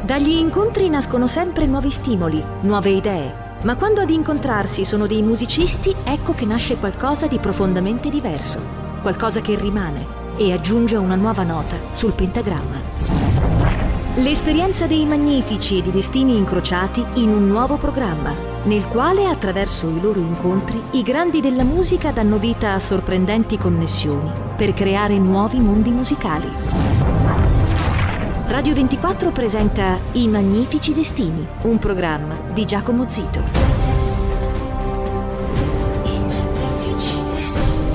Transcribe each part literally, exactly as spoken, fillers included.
Dagli incontri nascono sempre nuovi stimoli, nuove idee, ma quando ad incontrarsi sono dei musicisti, ecco che nasce qualcosa di profondamente diverso, qualcosa che rimane e aggiunge una nuova nota sul pentagramma. L'esperienza dei Magnifici e di destini incrociati in un nuovo programma, nel quale, attraverso i loro incontri, i grandi della musica danno vita a sorprendenti connessioni per creare nuovi mondi musicali. Radio ventiquattro presenta I Magnifici Destini, un programma di Giacomo Zito. I Magnifici Destini.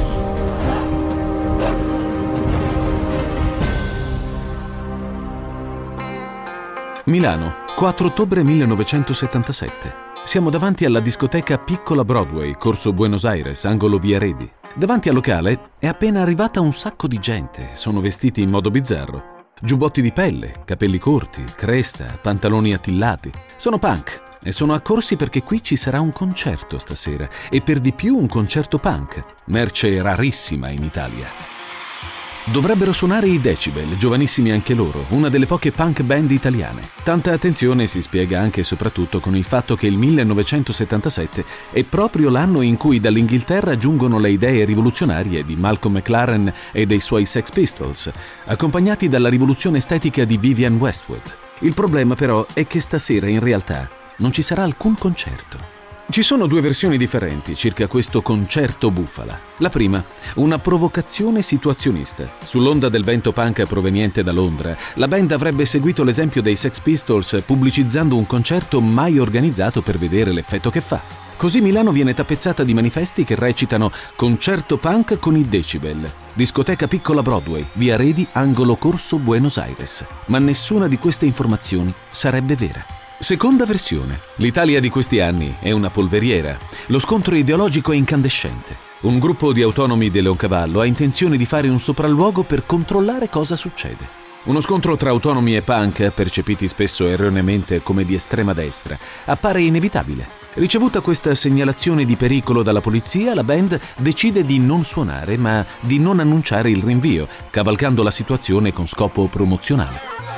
Milano, quattro ottobre millenovecentosettantasette. Siamo davanti alla discoteca Piccola Broadway, corso Buenos Aires, angolo Via Redi. Davanti al locale è appena arrivata un sacco di gente. Sono vestiti in modo bizzarro. Giubbotti di pelle, capelli corti, cresta, pantaloni attillati. Sono punk e sono accorsi perché qui ci sarà un concerto stasera e per di più un concerto punk, merce rarissima in Italia. Dovrebbero suonare i Decibel, giovanissimi anche loro, una delle poche punk band italiane. Tanta attenzione si spiega anche e soprattutto con il fatto che il millenovecentosettantasette è proprio l'anno in cui dall'Inghilterra giungono le idee rivoluzionarie di Malcolm McLaren e dei suoi Sex Pistols, accompagnati dalla rivoluzione estetica di Vivienne Westwood. Il problema però è che stasera in realtà non ci sarà alcun concerto. Ci sono due versioni differenti circa questo concerto bufala. La prima, una provocazione situazionista. Sull'onda del vento punk proveniente da Londra, la band avrebbe seguito l'esempio dei Sex Pistols pubblicizzando un concerto mai organizzato per vedere l'effetto che fa. Così Milano viene tappezzata di manifesti che recitano Concerto punk con i Decibel, discoteca Piccola Broadway, Via Redi, angolo corso Buenos Aires. Ma nessuna di queste informazioni sarebbe vera. Seconda versione. L'Italia di questi anni è una polveriera. Lo scontro ideologico è incandescente. Un gruppo di autonomi di Leoncavallo ha intenzione di fare un sopralluogo per controllare cosa succede. Uno scontro tra autonomi e punk, percepiti spesso erroneamente come di estrema destra, appare inevitabile. Ricevuta questa segnalazione di pericolo dalla polizia, la band decide di non suonare, ma di non annunciare il rinvio, cavalcando la situazione con scopo promozionale.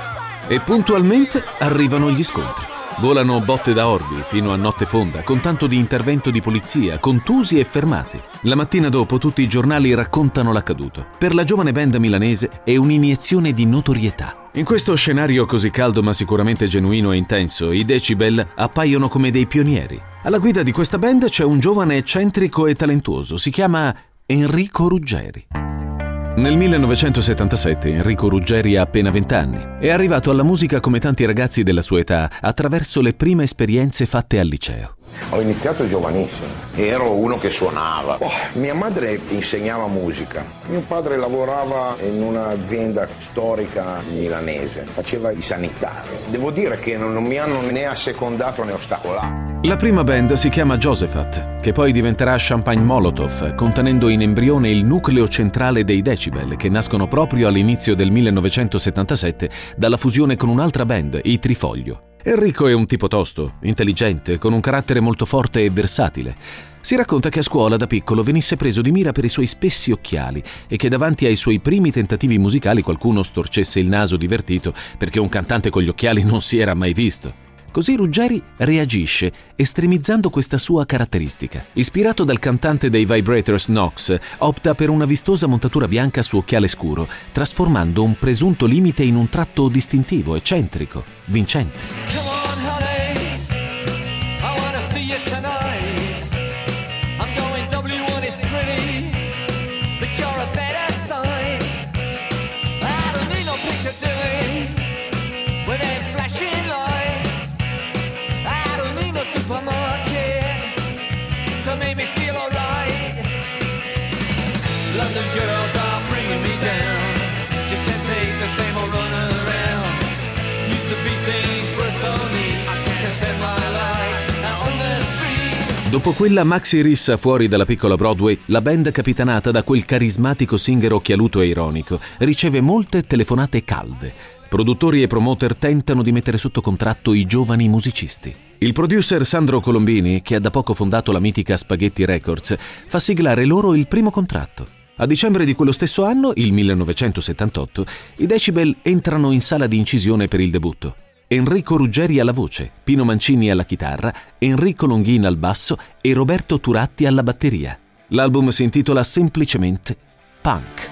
E puntualmente arrivano gli scontri. Volano botte da orbi fino a notte fonda, con tanto di intervento di polizia, contusi e fermati. La mattina dopo tutti i giornali raccontano l'accaduto. Per la giovane band milanese è un'iniezione di notorietà. In questo scenario così caldo ma sicuramente genuino e intenso, i Decibel appaiono come dei pionieri. Alla guida di questa band c'è un giovane eccentrico e talentuoso, si chiama Enrico Ruggeri. Nel millenovecentosettantasette Enrico Ruggeri ha appena vent'anni. È arrivato alla musica come tanti ragazzi della sua età attraverso le prime esperienze fatte al liceo. Ho iniziato giovanissimo, ero uno che suonava. Oh, mia madre insegnava musica, mio padre lavorava in un'azienda storica milanese, faceva i sanitari. Devo dire che non, non mi hanno né assecondato né ostacolato. La prima band si chiama Josephat, che poi diventerà Champagne Molotov, contenendo in embrione il nucleo centrale dei Decibel, che nascono proprio all'inizio del millenovecentosettantasette dalla fusione con un'altra band, i Trifoglio. Enrico è un tipo tosto, intelligente, con un carattere molto forte e versatile. Si racconta che a scuola da piccolo venisse preso di mira per i suoi spessi occhiali e che davanti ai suoi primi tentativi musicali qualcuno storcesse il naso divertito perché un cantante con gli occhiali non si era mai visto. Così Ruggeri reagisce, estremizzando questa sua caratteristica. Ispirato dal cantante dei Vibrators Knox, opta per una vistosa montatura bianca su occhiale scuro, trasformando un presunto limite in un tratto distintivo, eccentrico, vincente. London girls are bringing me down. Just can't take the same old running around. Used to be things were so neat. I can spend my life on the street. Dopo quella maxi rissa fuori dalla Piccola Broadway, la band capitanata da quel carismatico singer occhialuto e ironico riceve molte telefonate calde. Produttori e promoter tentano di mettere sotto contratto i giovani musicisti. Il producer Sandro Colombini, che ha da poco fondato la mitica Spaghetti Records, fa siglare loro il primo contratto. A dicembre di quello stesso anno, il millenovecentosettantotto, i Decibel entrano in sala di incisione per il debutto. Enrico Ruggeri alla voce, Pino Mancini alla chitarra, Enrico Longhina al basso e Roberto Turatti alla batteria. L'album si intitola semplicemente Punk.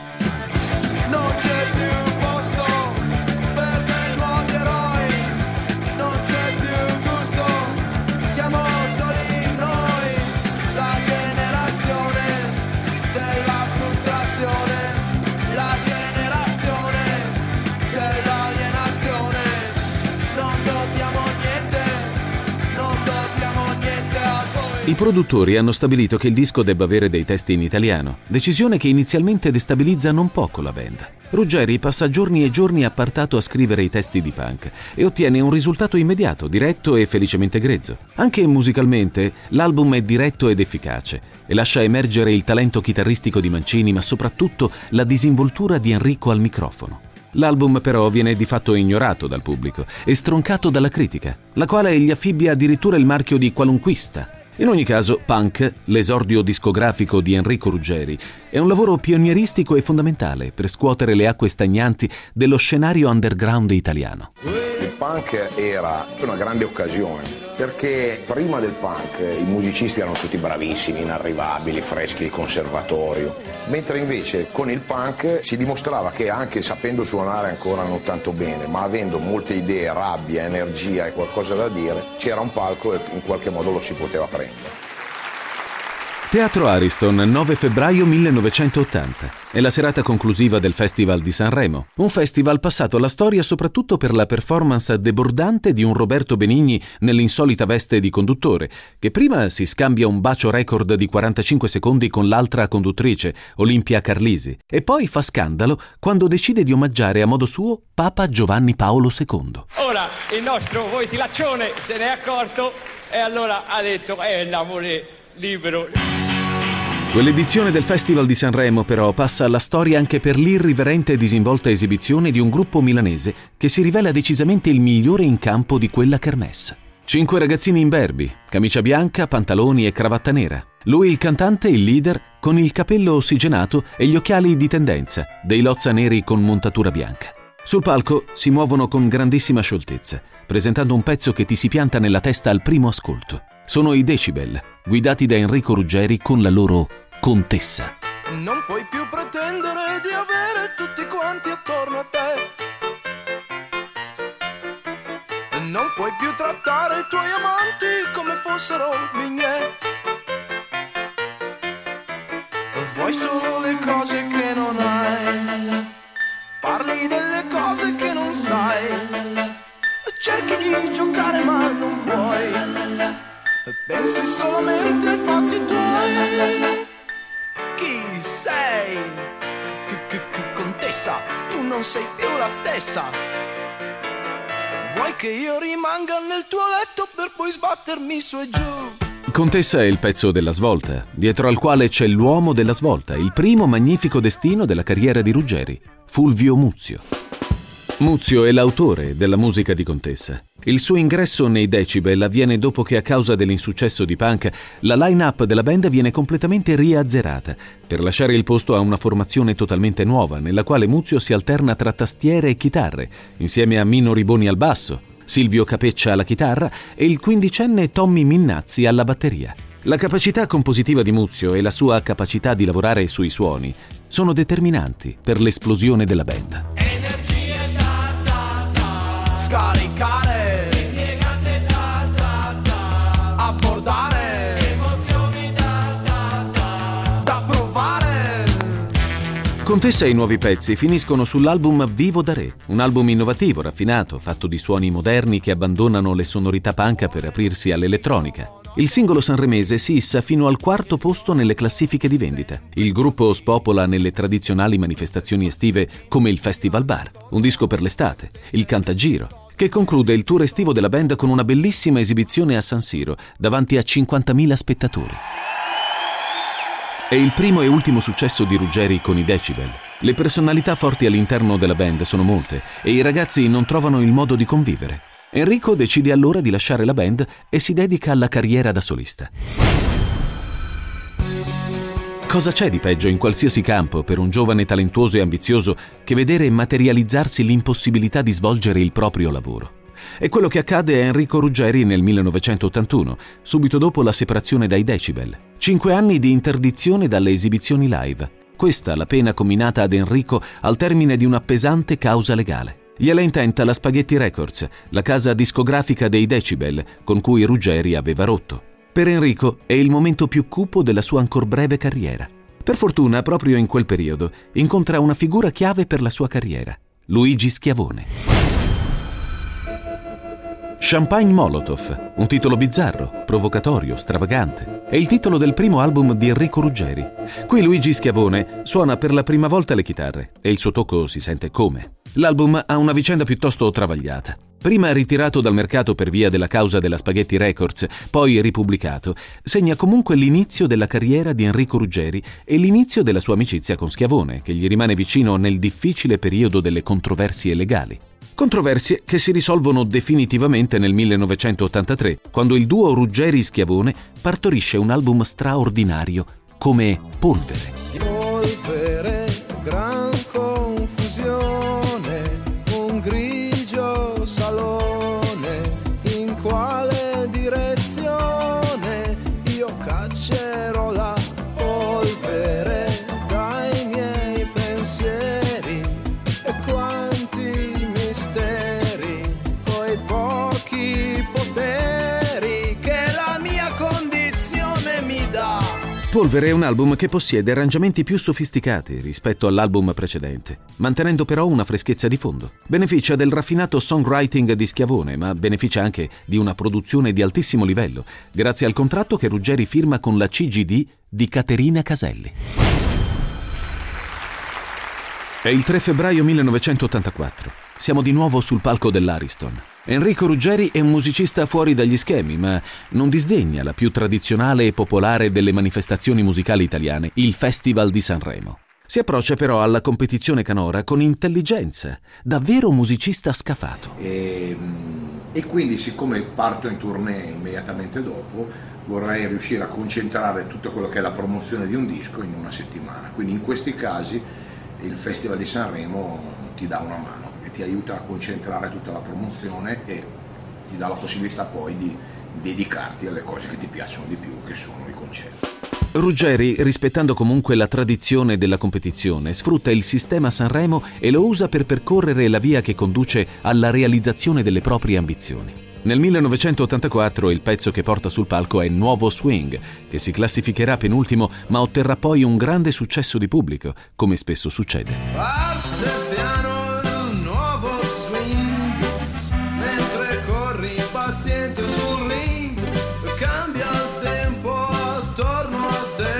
I produttori hanno stabilito che il disco debba avere dei testi in italiano, decisione che inizialmente destabilizza non poco la band. Ruggeri passa giorni e giorni appartato a scrivere i testi di Punk e ottiene un risultato immediato, diretto e felicemente grezzo. Anche musicalmente l'album è diretto ed efficace e lascia emergere il talento chitarristico di Mancini, ma soprattutto la disinvoltura di Enrico al microfono. L'album però viene di fatto ignorato dal pubblico e stroncato dalla critica, la quale gli affibbia addirittura il marchio di qualunquista. In ogni caso, Punk, l'esordio discografico di Enrico Ruggeri, è un lavoro pionieristico e fondamentale per scuotere le acque stagnanti dello scenario underground italiano. Il punk era una grande occasione, perché prima del punk i musicisti erano tutti bravissimi, inarrivabili, freschi di conservatorio, mentre invece con il punk si dimostrava che anche sapendo suonare ancora non tanto bene, ma avendo molte idee, rabbia, energia e qualcosa da dire, c'era un palco e in qualche modo lo si poteva prendere. Teatro Ariston, nove febbraio millenovecentottanta. È la serata conclusiva del Festival di Sanremo. Un festival passato alla storia soprattutto per la performance debordante di un Roberto Benigni nell'insolita veste di conduttore, che prima si scambia un bacio record di quarantacinque secondi con l'altra conduttrice, Olimpia Carlisi, e poi fa scandalo quando decide di omaggiare a modo suo Papa Giovanni Paolo secondo. Ora il nostro voitilaccione se ne è accorto e allora ha detto è l'amore libero. Quell'edizione del Festival di Sanremo però passa alla storia anche per l'irriverente e disinvolta esibizione di un gruppo milanese che si rivela decisamente il migliore in campo di quella kermesse. Cinque ragazzini imberbi, camicia bianca, pantaloni e cravatta nera. Lui il cantante, il leader, con il capello ossigenato e gli occhiali di tendenza, dei lozza neri con montatura bianca. Sul palco si muovono con grandissima scioltezza, presentando un pezzo che ti si pianta nella testa al primo ascolto. Sono i Decibel, guidati da Enrico Ruggeri con la loro Contessa. Non puoi più pretendere di avere tutti quanti attorno a te. Non puoi più trattare i tuoi amanti come fossero miei. Vuoi solo le cose che non hai. Parli delle cose che non sai. Cerchi di giocare ma non puoi. Pensi solamente ai fatti tuoi. Chi sei? Contessa, tu non sei più la stessa. Vuoi che io rimanga nel tuo letto per poi sbattermi su e giù? Contessa è il pezzo della svolta, dietro al quale c'è l'uomo della svolta, il primo magnifico destino della carriera di Ruggeri, Fulvio Muzio. Muzio è l'autore della musica di Contessa. Il suo ingresso nei Decibel avviene dopo che a causa dell'insuccesso di Punk la line-up della band viene completamente riazzerata per lasciare il posto a una formazione totalmente nuova nella quale Muzio si alterna tra tastiere e chitarre insieme a Mino Riboni al basso, Silvio Capeccia alla chitarra e il quindicenne Tommy Minnazzi alla batteria. La capacità compositiva di Muzio e la sua capacità di lavorare sui suoni sono determinanti per l'esplosione della band. Energia da da da. Scaricare. Impiegate da da da. Abbordare. Emozioni da da da. Da provare. Contessa e i nuovi pezzi finiscono sull'album Vivo da Re, un album innovativo, raffinato, fatto di suoni moderni che abbandonano le sonorità punk per aprirsi all'elettronica. Il singolo sanremese si issa fino al quarto posto nelle classifiche di vendita. Il gruppo spopola nelle tradizionali manifestazioni estive come il Festival Bar, un disco per l'estate, il Cantagiro, che conclude il tour estivo della band con una bellissima esibizione a San Siro, davanti a cinquantamila spettatori. È il primo e ultimo successo di Ruggeri con i Decibel. Le personalità forti all'interno della band sono molte e i ragazzi non trovano il modo di convivere. Enrico decide allora di lasciare la band e si dedica alla carriera da solista. Cosa c'è di peggio in qualsiasi campo per un giovane talentuoso e ambizioso che vedere materializzarsi l'impossibilità di svolgere il proprio lavoro? È quello che accade a Enrico Ruggeri nel millenovecentottantuno, subito dopo la separazione dai Decibel. Cinque anni di interdizione dalle esibizioni live. Questa la pena comminata ad Enrico al termine di una pesante causa legale. Gliela intenta la Spaghetti Records, la casa discografica dei Decibel, con cui Ruggeri aveva rotto. Per Enrico è il momento più cupo della sua ancor breve carriera. Per fortuna, proprio in quel periodo, incontra una figura chiave per la sua carriera, Luigi Schiavone. Champagne Molotov, un titolo bizzarro, provocatorio, stravagante. È il titolo del primo album di Enrico Ruggeri. Qui Luigi Schiavone suona per la prima volta le chitarre e il suo tocco si sente come. L'album ha una vicenda piuttosto travagliata. Prima ritirato dal mercato per via della causa della Spaghetti Records, poi ripubblicato, segna comunque l'inizio della carriera di Enrico Ruggeri e l'inizio della sua amicizia con Schiavone, che gli rimane vicino nel difficile periodo delle controversie legali. Controversie che si risolvono definitivamente nel millenovecentottantatré, quando il duo Ruggeri-Schiavone partorisce un album straordinario come Polvere. Polvere, gran confusione, un grigio salone, in quale direzione io caccerò la polvere dai miei pensieri e quanti misteri coi pochi poteri che la mia condizione mi dà. Polvere è un album che possiede arrangiamenti più sofisticati rispetto all'album precedente, mantenendo però una freschezza di fondo. Beneficia del raffinato songwriting di Schiavone, ma beneficia anche di una produzione di altissimo livello, grazie al contratto che Ruggeri firma con la C G D di Caterina Caselli. È il tre febbraio millenovecentottantaquattro. Siamo di nuovo sul palco dell'Ariston. Enrico Ruggeri è un musicista fuori dagli schemi, ma non disdegna la più tradizionale e popolare delle manifestazioni musicali italiane, il Festival di Sanremo. Si approccia però alla competizione canora con intelligenza, davvero musicista scafato. E, e quindi, siccome parto in tournée immediatamente dopo, vorrei riuscire a concentrare tutto quello che è la promozione di un disco in una settimana. Quindi in questi casi il Festival di Sanremo ti dà una mano e ti aiuta a concentrare tutta la promozione e ti dà la possibilità poi di dedicarti alle cose che ti piacciono di più, che sono i concerti. Ruggeri, rispettando comunque la tradizione della competizione, sfrutta il sistema Sanremo e lo usa per percorrere la via che conduce alla realizzazione delle proprie ambizioni. Nel millenovecentottantaquattro il pezzo che porta sul palco è Nuovo Swing, che si classificherà penultimo ma otterrà poi un grande successo di pubblico, come spesso succede. Parte piano il nuovo swing, mentre corri paziente sul ring, cambia il tempo attorno a te,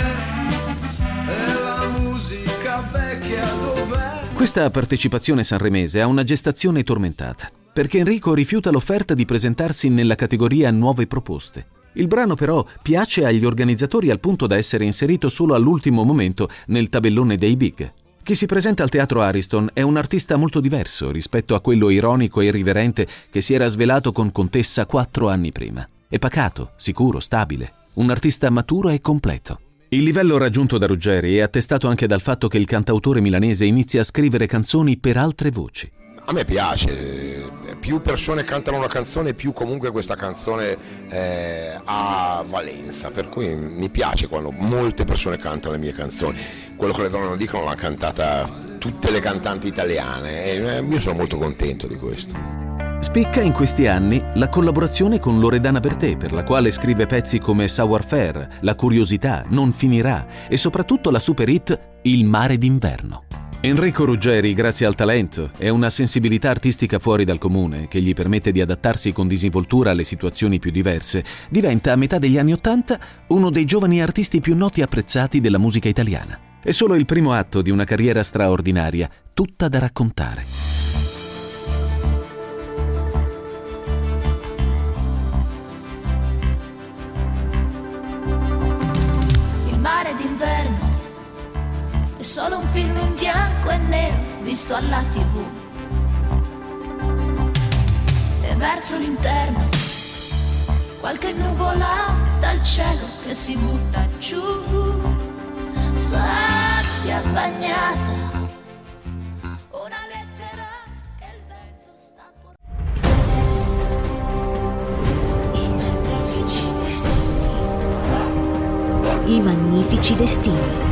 e la musica vecchia dov'è? Questa partecipazione sanremese ha una gestazione tormentata, perché Enrico rifiuta l'offerta di presentarsi nella categoria Nuove Proposte. Il brano però piace agli organizzatori al punto da essere inserito solo all'ultimo momento nel tabellone dei big. Chi si presenta al Teatro Ariston è un artista molto diverso rispetto a quello ironico e irriverente che si era svelato con Contessa quattro anni prima. È pacato, sicuro, stabile, un artista maturo e completo. Il livello raggiunto da Ruggeri è attestato anche dal fatto che il cantautore milanese inizia a scrivere canzoni per altre voci. A me piace, più persone cantano una canzone, più comunque questa canzone eh, ha valenza, per cui mi piace quando molte persone cantano le mie canzoni. Quello che le donne non dicono l'hanno cantata tutte le cantanti italiane e io sono molto contento di questo. Spicca in questi anni la collaborazione con Loredana Bertè, per la quale scrive pezzi come Savoir-faire, La curiosità, Non finirà e soprattutto la super hit Il mare d'inverno. Enrico Ruggeri, grazie al talento e una sensibilità artistica fuori dal comune che gli permette di adattarsi con disinvoltura alle situazioni più diverse, diventa a metà degli anni Ottanta uno dei giovani artisti più noti e apprezzati della musica italiana. È solo il primo atto di una carriera straordinaria, tutta da raccontare. Il mare d'inverno è solo un film in bianco e nero visto alla tivù, e verso l'interno qualche nuvola dal cielo che si butta giù, sabbia bagnata, una lettera che il vento sta portando. mistici destini.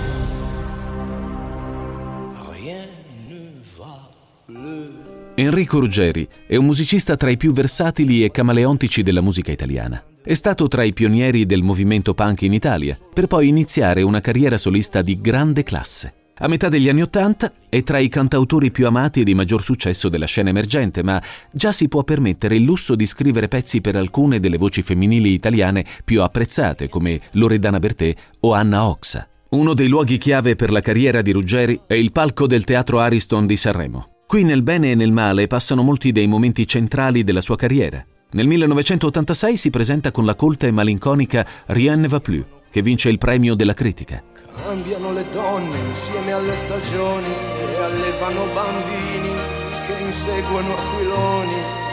Enrico Ruggeri è un musicista tra i più versatili e camaleontici della musica italiana. È stato tra i pionieri del movimento punk in Italia, per poi iniziare una carriera solista di grande classe. A metà degli anni Ottanta è tra i cantautori più amati e di maggior successo della scena emergente, ma già si può permettere il lusso di scrivere pezzi per alcune delle voci femminili italiane più apprezzate, come Loredana Bertè o Anna Oxa. Uno dei luoghi chiave per la carriera di Ruggeri è il palco del Teatro Ariston di Sanremo. Qui nel bene e nel male passano molti dei momenti centrali della sua carriera. Nel millenovecentottantasei si presenta con la colta e malinconica Rien ne va plus, che vince il premio della critica. Cambiano le donne insieme alle stagioni e allevano bambini che inseguono aquiloni.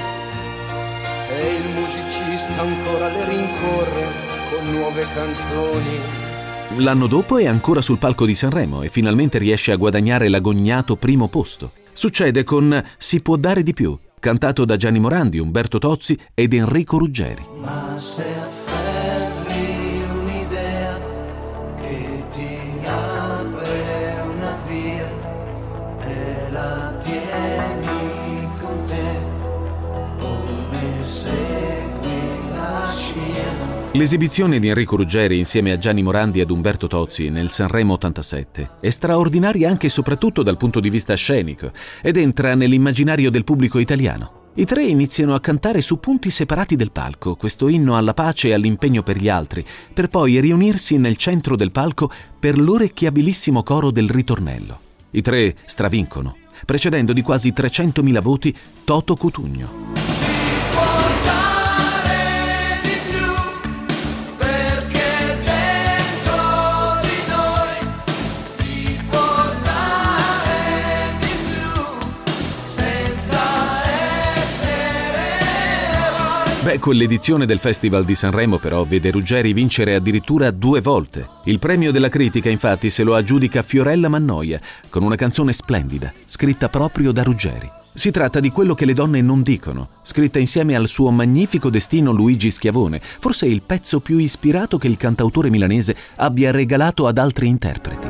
E il musicista ancora le rincorre con nuove canzoni. L'anno dopo è ancora sul palco di Sanremo e finalmente riesce a guadagnare l'agognato primo posto. Succede con Si può dare di più, cantato da Gianni Morandi, Umberto Tozzi ed Enrico Ruggeri. Ma se afferri un'idea che ti apre una via e la tieni con te, o ne segui la scia. L'esibizione di Enrico Ruggeri insieme a Gianni Morandi ed Umberto Tozzi nel Sanremo ottantasette è straordinaria anche e soprattutto dal punto di vista scenico ed entra nell'immaginario del pubblico italiano. I tre iniziano a cantare su punti separati del palco questo inno alla pace e all'impegno per gli altri, per poi riunirsi nel centro del palco per l'orecchiabilissimo coro del ritornello. I tre stravincono, precedendo di quasi trecentomila voti Toto Cutugno. Beh, quell'edizione del Festival di Sanremo però vede Ruggeri vincere addirittura due volte. Il premio della critica infatti se lo aggiudica Fiorella Mannoia con una canzone splendida, scritta proprio da Ruggeri. Si tratta di Quello che le donne non dicono, scritta insieme al suo magnifico destino Luigi Schiavone, forse il pezzo più ispirato che il cantautore milanese abbia regalato ad altri interpreti.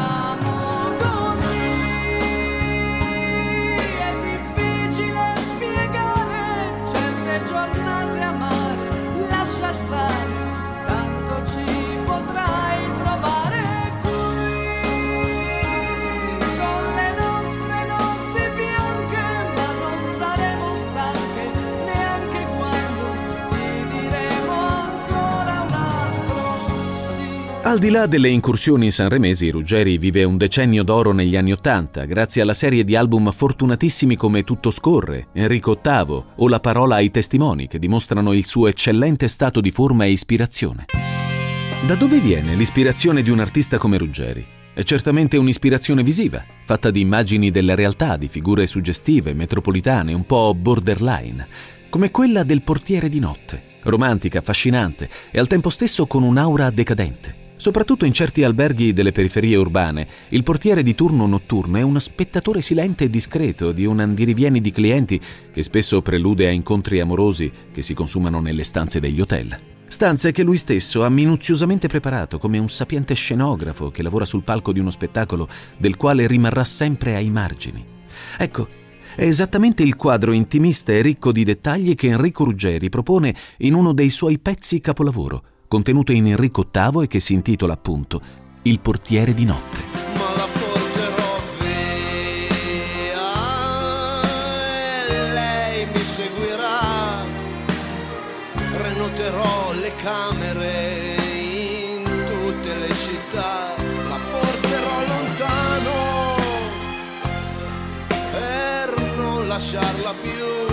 Al di là delle incursioni sanremesi, Ruggeri vive un decennio d'oro negli anni Ottanta, grazie alla serie di album fortunatissimi come Tutto scorre, Enrico ottavo o La parola ai testimoni, che dimostrano il suo eccellente stato di forma e ispirazione. Da dove viene l'ispirazione di un artista come Ruggeri? È certamente un'ispirazione visiva, fatta di immagini della realtà, di figure suggestive, metropolitane, un po' borderline, come quella del portiere di notte, romantica, affascinante e al tempo stesso con un'aura decadente. Soprattutto in certi alberghi delle periferie urbane, il portiere di turno notturno è uno spettatore silente e discreto di un andirivieni di clienti che spesso prelude a incontri amorosi che si consumano nelle stanze degli hotel. Stanze che lui stesso ha minuziosamente preparato come un sapiente scenografo che lavora sul palco di uno spettacolo del quale rimarrà sempre ai margini. Ecco, è esattamente il quadro intimista e ricco di dettagli che Enrico Ruggeri propone in uno dei suoi pezzi capolavoro, contenuto in Enrico ottavo e che si intitola appunto Il portiere di notte. Ma la porterò via e lei mi seguirà. Prenoterò le camere in tutte le città. La porterò lontano per non lasciarla più.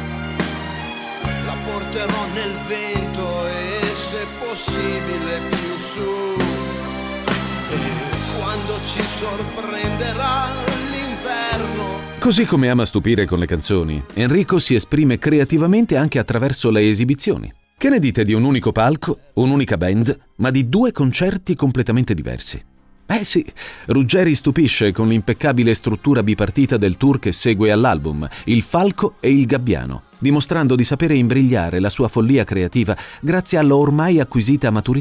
La porterò nel vento e se possibile più su, e quando ci sorprenderà l'inverno. Così come ama stupire con le canzoni, Enrico si esprime creativamente anche attraverso le esibizioni. Che ne dite di un unico palco, un'unica band, ma di due concerti completamente diversi? Eh sì, Ruggeri stupisce con l'impeccabile struttura bipartita del tour che segue all'album, Il Falco e il Gabbiano, dimostrando di sapere imbrigliare la sua follia creativa grazie alla ormai acquisita maturità.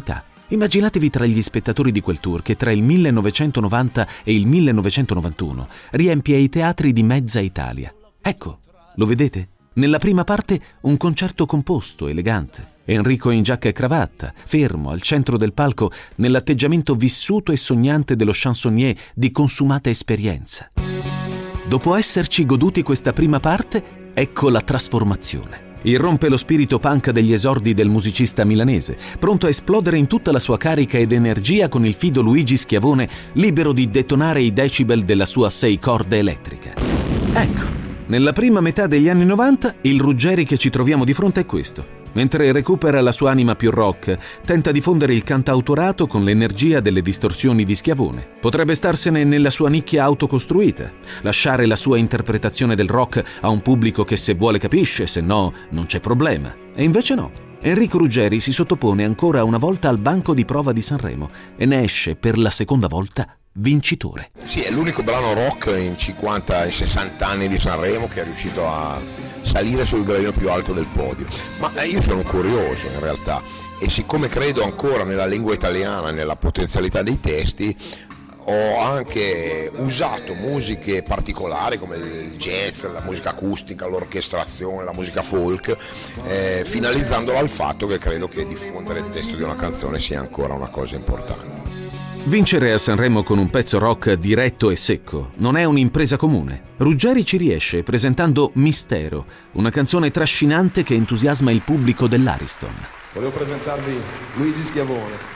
Immaginatevi tra gli spettatori di quel tour che tra il millenovecentonovanta e il millenovecentonovantuno riempie i teatri di mezza Italia. Ecco, lo vedete? Nella prima parte un concerto composto, elegante. Enrico in giacca e cravatta, fermo al centro del palco nell'atteggiamento vissuto e sognante dello chansonnier di consumata esperienza. Dopo esserci goduti questa prima parte, ecco la trasformazione. Irrompe lo spirito punk degli esordi del musicista milanese, pronto a esplodere in tutta la sua carica ed energia con il fido Luigi Schiavone, libero di detonare i decibel della sua sei corde elettrica. Ecco, nella prima metà degli anni novanta, il Ruggeri che ci troviamo di fronte è questo. Mentre recupera la sua anima più rock, tenta di fondere il cantautorato con l'energia delle distorsioni di Schiavone. Potrebbe starsene nella sua nicchia autocostruita, lasciare la sua interpretazione del rock a un pubblico che se vuole capisce, se no non c'è problema. E invece no. Enrico Ruggeri si sottopone ancora una volta al banco di prova di Sanremo e ne esce per la seconda volta vincitore. Sì, è l'unico brano rock in cinquanta e sessanta anni di Sanremo che è riuscito a salire sul gradino più alto del podio. Ma io sono curioso in realtà, e siccome credo ancora nella lingua italiana, nella potenzialità dei testi, ho anche usato musiche particolari come il jazz, la musica acustica, l'orchestrazione, la musica folk, eh, finalizzandola al fatto che credo che diffondere il testo di una canzone sia ancora una cosa importante. Vincere a Sanremo con un pezzo rock diretto e secco non è un'impresa comune. Ruggeri ci riesce presentando Mistero, una canzone trascinante che entusiasma il pubblico dell'Ariston. Volevo presentarvi Luigi Schiavone.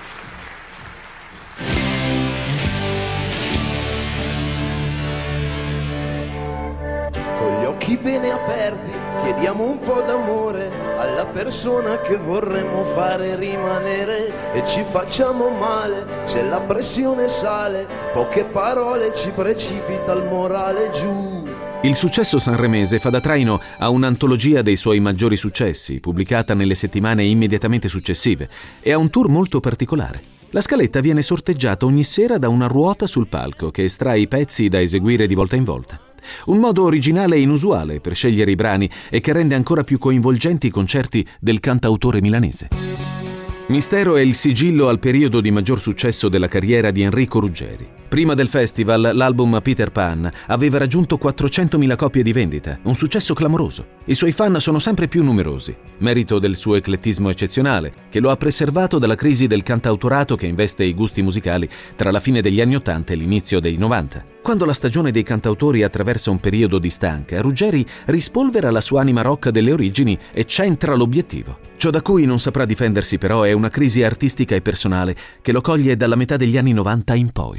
Con gli occhi bene aperti chiediamo un po' d'amore alla persona che vorremmo fare rimanere e ci facciamo male se la pressione sale, poche parole ci precipita il morale giù. Il successo sanremese fa da traino a un'antologia dei suoi maggiori successi, pubblicata nelle settimane immediatamente successive, e a un tour molto particolare. La scaletta viene sorteggiata ogni sera da una ruota sul palco che estrae i pezzi da eseguire di volta in volta. Un modo originale e inusuale per scegliere i brani e che rende ancora più coinvolgenti i concerti del cantautore milanese. Mistero è il sigillo al periodo di maggior successo della carriera di Enrico Ruggeri. Prima del festival, l'album Peter Pan aveva raggiunto quattrocentomila copie di vendita, un successo clamoroso. I suoi fan sono sempre più numerosi, merito del suo eclettismo eccezionale, che lo ha preservato dalla crisi del cantautorato che investe i gusti musicali tra la fine degli anni ottanta e l'inizio dei novanta. Quando la stagione dei cantautori attraversa un periodo di stanca, Ruggeri rispolvera la sua anima rock delle origini e centra l'obiettivo. Ciò da cui non saprà difendersi però è una crisi artistica e personale che lo coglie dalla metà degli anni novanta in poi.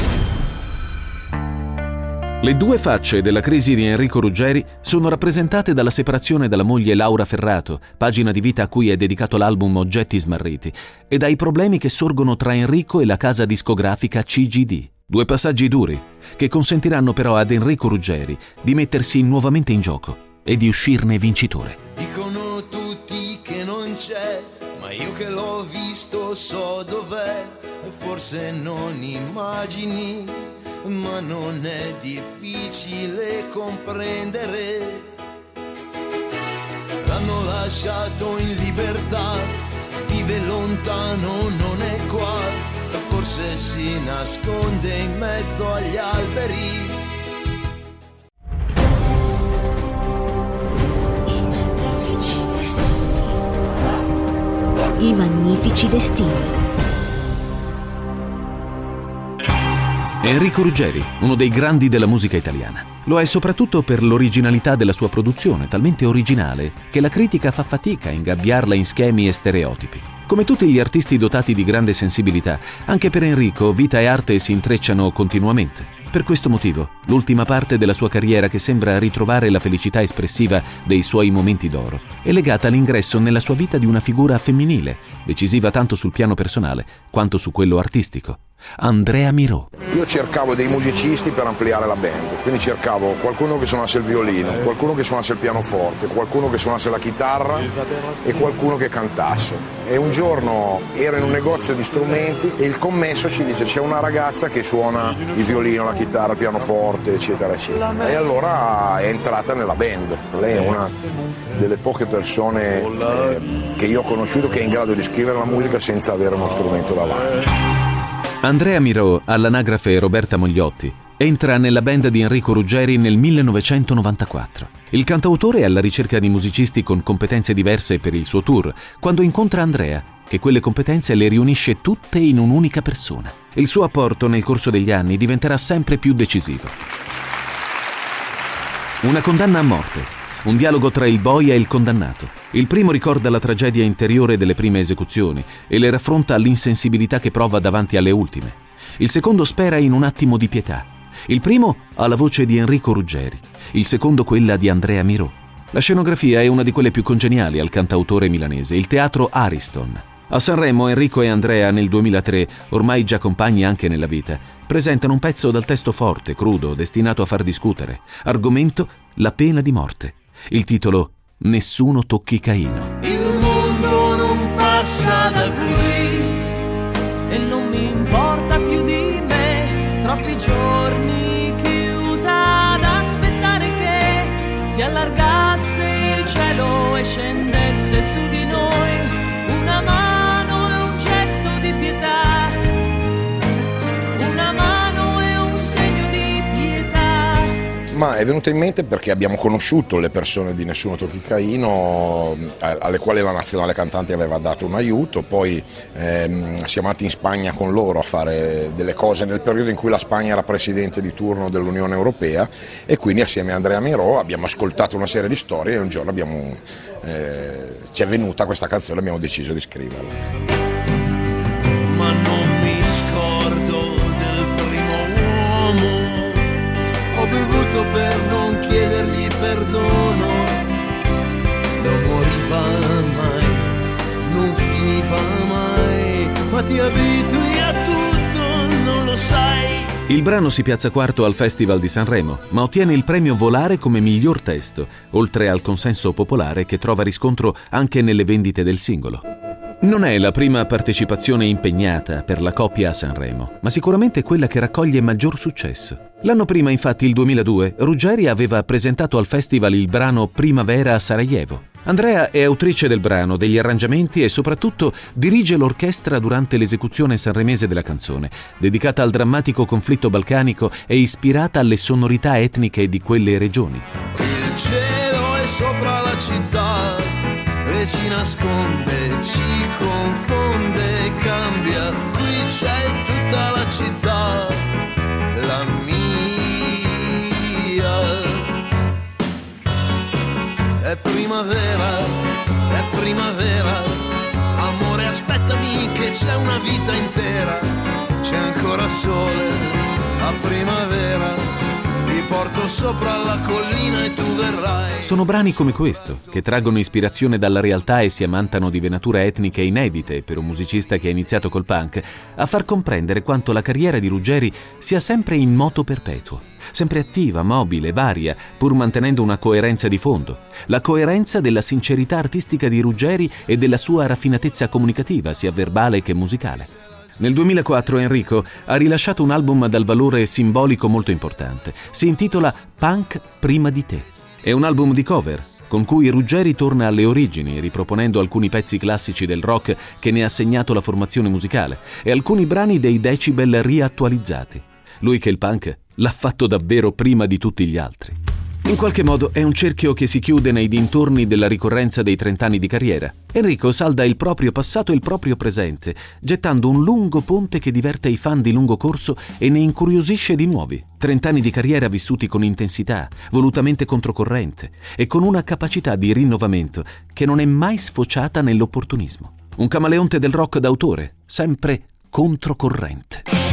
Le due facce della crisi di Enrico Ruggeri sono rappresentate dalla separazione dalla moglie Laura Ferrato, pagina di vita a cui è dedicato l'album Oggetti smarriti, e dai problemi che sorgono tra Enrico e la casa discografica C G D. Due passaggi duri, che consentiranno però ad Enrico Ruggeri di mettersi nuovamente in gioco e di uscirne vincitore. Dicono tutti che non c'è, ma io che l'ho visto so dov'è, e forse non immagini, ma non è difficile comprendere. L'hanno lasciato in libertà, vive lontano, non è qua, forse si nasconde in mezzo agli alberi. I magnifici destini. Enrico Ruggeri, uno dei grandi della musica italiana. Lo è soprattutto per l'originalità della sua produzione, talmente originale che la critica fa fatica a ingabbiarla in schemi e stereotipi. Come tutti gli artisti dotati di grande sensibilità, anche per Enrico vita e arte si intrecciano continuamente. Per questo motivo, l'ultima parte della sua carriera che sembra ritrovare la felicità espressiva dei suoi momenti d'oro è legata all'ingresso nella sua vita di una figura femminile, decisiva tanto sul piano personale quanto su quello artistico. Andrea Miró. Io cercavo dei musicisti per ampliare la band, quindi cercavo qualcuno che suonasse il violino, qualcuno che suonasse il pianoforte, qualcuno che suonasse la chitarra e qualcuno che cantasse. E un giorno ero in un negozio di strumenti e il commesso ci dice: c'è una ragazza che suona il violino, la chitarra, il pianoforte, eccetera, eccetera. E allora è entrata nella band. Lei è una delle poche persone eh, che io ho conosciuto che è in grado di scrivere la musica senza avere uno strumento davanti. Andrea Miró, all'anagrafe Roberta Mogliotti, entra nella band di Enrico Ruggeri nel millenovecentonovantaquattro. Il cantautore è alla ricerca di musicisti con competenze diverse per il suo tour, quando incontra Andrea, che quelle competenze le riunisce tutte in un'unica persona. Il suo apporto nel corso degli anni diventerà sempre più decisivo. Una condanna a morte. Un dialogo tra il boia e il condannato. Il primo ricorda la tragedia interiore delle prime esecuzioni e le raffronta all'insensibilità che prova davanti alle ultime. Il secondo spera in un attimo di pietà. Il primo ha la voce di Enrico Ruggeri, il secondo quella di Andrea Miró. La scenografia è una di quelle più congeniali al cantautore milanese, il teatro Ariston. A Sanremo Enrico e Andrea nel duemilatré, ormai già compagni anche nella vita, presentano un pezzo dal testo forte, crudo, destinato a far discutere. Argomento: la pena di morte. Il titolo: Nessuno tocchi Caino. Il mondo non passa da qui e non mi importa più di me. Troppi giorni chiusa ad aspettare che si allargasse il cielo e scendesse su di noi una mano e un gesto di pietà, una mano e un segno di pietà. Ma è venuto in mente perché abbiamo conosciuto le persone di Nessuno tocchi Caino, alle quali la nazionale cantante aveva dato un aiuto, poi ehm, siamo andati in Spagna con loro a fare delle cose nel periodo in cui la Spagna era presidente di turno dell'Unione Europea, e quindi assieme a Andrea Miró abbiamo ascoltato una serie di storie e un giorno abbiamo, eh, ci è venuta questa canzone e abbiamo deciso di scriverla. Ma non mi scordo del primo uomo, ho bevuto per non chiedergli perdono, non moriva mai, non finiva mai, ma ti abitui a tutto, non lo sai. Il brano si piazza quarto al Festival di Sanremo, ma ottiene il premio Volare come miglior testo, oltre al consenso popolare che trova riscontro anche nelle vendite del singolo. Non è la prima partecipazione impegnata per la coppia a Sanremo, ma sicuramente quella che raccoglie maggior successo. L'anno prima, infatti, il duemiladue, Ruggeri aveva presentato al festival il brano Primavera a Sarajevo. Andrea è autrice del brano, degli arrangiamenti e soprattutto dirige l'orchestra durante l'esecuzione sanremese della canzone, dedicata al drammatico conflitto balcanico e ispirata alle sonorità etniche di quelle regioni. Il cielo è sopra la città e ci nasconde, ci confonde, cambia, qui c'è tutta la città, la mia. È primavera, è primavera, amore aspettami che c'è una vita intera, c'è ancora sole a primavera, ti porto sopra la collina e tu verrai. Sono brani come questo, che traggono ispirazione dalla realtà e si ammantano di venature etniche inedite per un musicista che ha iniziato col punk, a far comprendere quanto la carriera di Ruggeri sia sempre in moto perpetuo. Sempre attiva, mobile, varia, pur mantenendo una coerenza di fondo. La coerenza della sincerità artistica di Ruggeri e della sua raffinatezza comunicativa, sia verbale che musicale. Nel duemilaquattro Enrico ha rilasciato un album dal valore simbolico molto importante. Si intitola Punk prima di te. È un album di cover, con cui Ruggeri torna alle origini, riproponendo alcuni pezzi classici del rock che ne ha segnato la formazione musicale e alcuni brani dei Decibel riattualizzati. Lui che il punk l'ha fatto davvero prima di tutti gli altri. In qualche modo è un cerchio che si chiude nei dintorni della ricorrenza dei trent'anni di carriera. Enrico salda il proprio passato e il proprio presente, gettando un lungo ponte che diverte i fan di lungo corso e ne incuriosisce di nuovi. Trent'anni di carriera vissuti con intensità, volutamente controcorrente e con una capacità di rinnovamento che non è mai sfociata nell'opportunismo. Un camaleonte del rock d'autore, sempre controcorrente.